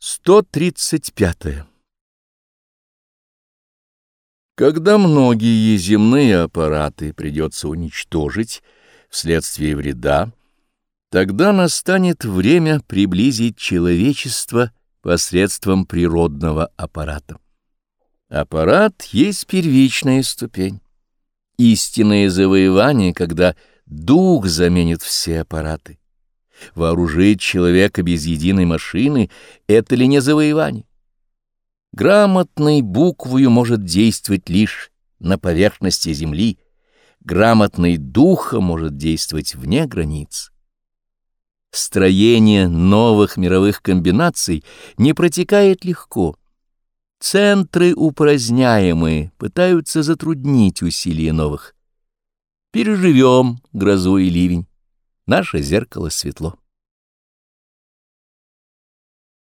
135. Когда многие земные аппараты придется уничтожить вследствие вреда, тогда настанет время приблизить человечество посредством природного аппарата. Аппарат есть первичная ступень. Истинное завоевание, когда дух заменит все аппараты. Вооружить человека без единой машины — это ли не завоевание? Грамотный буквою может действовать лишь на поверхности земли, грамотный духом может действовать вне границ. Строение новых мировых комбинаций не протекает легко. Центры упраздняемые пытаются затруднить усилия новых. Переживем грозу и ливень. Наше зеркало светло.